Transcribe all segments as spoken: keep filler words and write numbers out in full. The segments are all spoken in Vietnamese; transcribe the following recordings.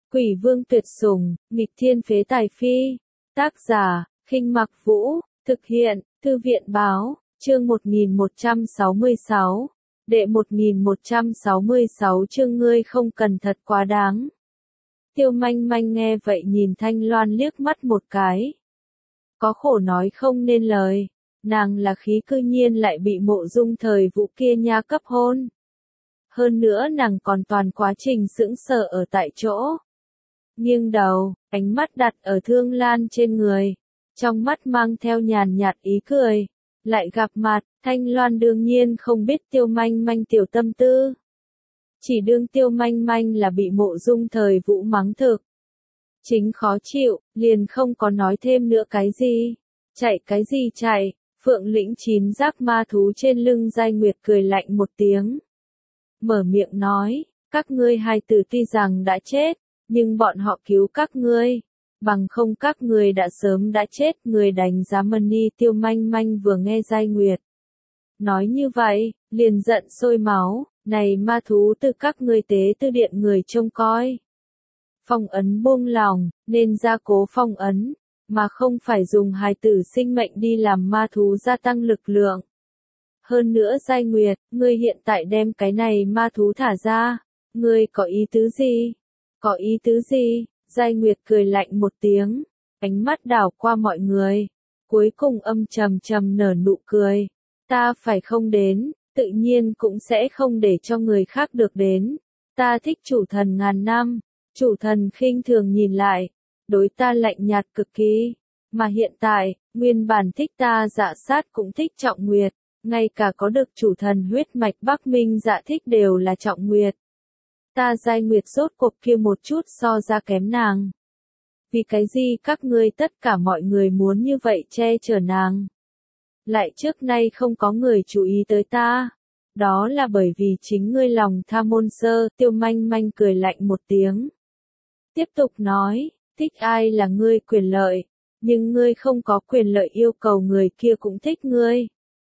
Quỷ vương tuyệt sủng, nghịch thiên phế tài phi. Tác giả, Khinh Mặc Vũ, thực hiện, Thư viện Báo, chương một nghìn một trăm sáu mươi sáu. Đệ một nghìn một trăm sáu mươi sáu chương ngươi không cần thật quá đáng. Tiêu Manh Manh nghe vậy nhìn Thanh Loan liếc mắt một cái. Có khổ nói không nên lời, nàng là khí cư nhiên lại bị Mộ Dung Thời Vũ kia nha cấp hôn. Hơn nữa nàng còn toàn quá trình sững sờ ở tại chỗ. Nghiêng đầu, ánh mắt đặt ở Thương Lan trên người, trong mắt mang theo nhàn nhạt ý cười. Lại gặp mặt, Thanh Loan đương nhiên không biết Tiêu Manh Manh tiểu tâm tư. Chỉ đương Tiêu Manh Manh là bị Mộ Dung Thời Vũ mắng thực. Chính khó chịu, liền không có nói thêm nữa cái gì. Chạy cái gì chạy, Phượng lĩnh chín giác ma thú trên lưng Giai Nguyệt cười lạnh một tiếng. Mở miệng nói, các ngươi hai tử tuy rằng đã chết, nhưng bọn họ cứu các ngươi. Bằng không các người đã sớm đã chết. Người đánh giá Mani. Tiêu Manh Manh vừa nghe Giai Nguyệt nói như vậy, liền giận sôi máu, này ma thú từ các ngươi tế tư điện người trông coi. Phong ấn buông lòng, nên gia cố phong ấn, mà không phải dùng hài tử sinh mệnh đi làm ma thú gia tăng lực lượng. Hơn nữa Giai Nguyệt, ngươi hiện tại đem cái này ma thú thả ra, ngươi có ý tứ gì? Có ý tứ gì? Giai Nguyệt cười lạnh một tiếng, ánh mắt đảo qua mọi người, cuối cùng âm trầm trầm nở nụ cười. Ta phải không đến, tự nhiên cũng sẽ không để cho người khác được đến. Ta thích chủ thần ngàn năm, chủ thần khinh thường nhìn lại, đối ta lạnh nhạt cực kỳ. Mà hiện tại, nguyên bản thích ta Dạ Sát cũng thích Trọng Nguyệt, ngay cả có được chủ thần huyết mạch Bắc Minh Dạ thích đều là Trọng Nguyệt. Ta Giai Nguyệt rốt cuộc kia một chút so ra kém nàng. Vì cái gì các ngươi tất cả mọi người muốn như vậy che chở nàng? Lại trước nay không có người chú ý tới ta. Đó là bởi vì chính ngươi lòng tham môn sơ. Tiêu Manh Manh cười lạnh một tiếng. Tiếp tục nói, thích ai là ngươi quyền lợi, nhưng ngươi không có quyền lợi yêu cầu người kia cũng thích ngươi.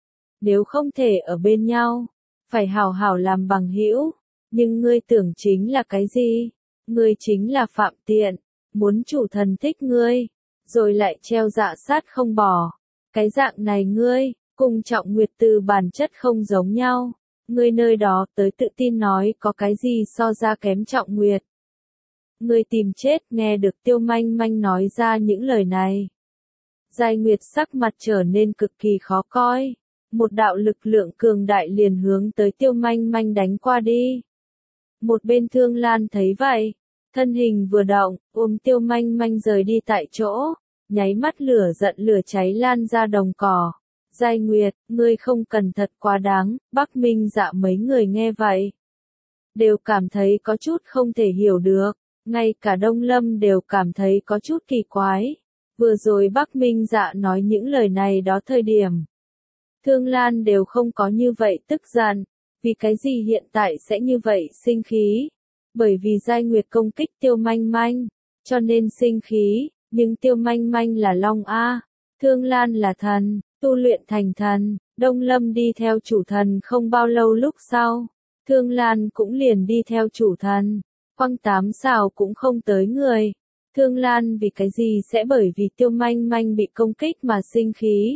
Nếu không thể ở bên nhau, phải hảo hảo làm bằng hữu. Nhưng ngươi tưởng chính là cái gì? Ngươi chính là phạm tiện, muốn chủ thần thích ngươi, rồi lại treo Dạ Sát không bỏ. Cái dạng này ngươi, cùng Trọng Nguyệt từ bản chất không giống nhau. Ngươi nơi đó tới tự tin nói có cái gì so ra kém Trọng Nguyệt. Ngươi tìm chết. Nghe được Tiêu Manh Manh nói ra những lời này, Giai Nguyệt sắc mặt trở nên cực kỳ khó coi. Một đạo lực lượng cường đại liền hướng tới Tiêu Manh Manh đánh qua đi. Một bên Thương Lan thấy vậy, thân hình vừa động, ôm Tiêu Manh Manh rời đi tại chỗ, nháy mắt lửa giận lửa cháy lan ra đồng cỏ. Giai Nguyệt, ngươi không cần thật quá đáng. Bắc Minh Dạ mấy người nghe vậy, đều cảm thấy có chút không thể hiểu được, ngay cả Đông Lâm đều cảm thấy có chút kỳ quái. Vừa rồi Bắc Minh Dạ nói những lời này đó thời điểm, Thương Lan đều không có như vậy tức giận. Vì cái gì hiện tại sẽ như vậy sinh khí? Bởi vì Giai Nguyệt công kích Tiêu Manh Manh, cho nên sinh khí. Nhưng Tiêu Manh Manh là Long A, Thương Lan là thần, tu luyện thành thần. Đông Lâm đi theo chủ thần không bao lâu lúc sau, Thương Lan cũng liền đi theo chủ thần. Quăng tám xào cũng không tới người. Thương Lan vì cái gì sẽ bởi vì Tiêu Manh Manh bị công kích mà sinh khí?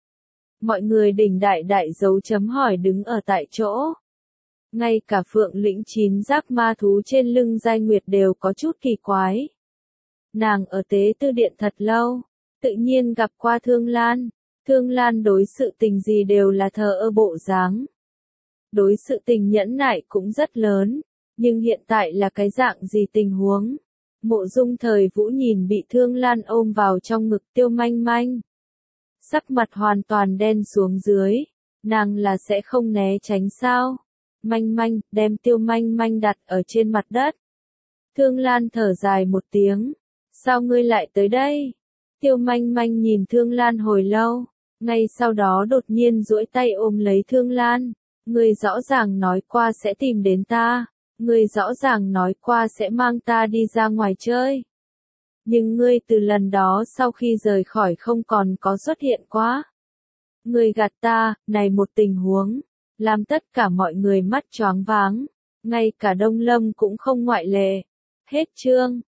Mọi người đỉnh đại đại dấu chấm hỏi đứng ở tại chỗ. Ngay cả Phượng lĩnh chín giác ma thú trên lưng Giai Nguyệt đều có chút kỳ quái. Nàng ở tế tư điện thật lâu, tự nhiên gặp qua Thương Lan. Thương Lan đối sự tình gì đều là thờ ơ bộ dáng. Đối sự tình nhẫn nại cũng rất lớn, nhưng hiện tại là cái dạng gì tình huống? Mộ Dung Thời Vũ nhìn bị Thương Lan ôm vào trong ngực Tiêu Manh Manh, sắc mặt hoàn toàn đen xuống dưới. Nàng là sẽ không né tránh sao? Manh Manh, đem Tiêu Manh Manh đặt ở trên mặt đất. Thương Lan thở dài một tiếng. Sao ngươi lại tới đây? Tiêu Manh Manh nhìn Thương Lan hồi lâu, ngay sau đó đột nhiên duỗi tay ôm lấy Thương Lan. Ngươi rõ ràng nói qua sẽ tìm đến ta. Ngươi rõ ràng nói qua sẽ mang ta đi ra ngoài chơi. Nhưng ngươi từ lần đó sau khi rời khỏi không còn có xuất hiện quá. Ngươi gạt ta. Này một tình huống, làm tất cả mọi người mắt choáng váng, ngay cả Đông Lâm cũng không ngoại lệ. Hết chương.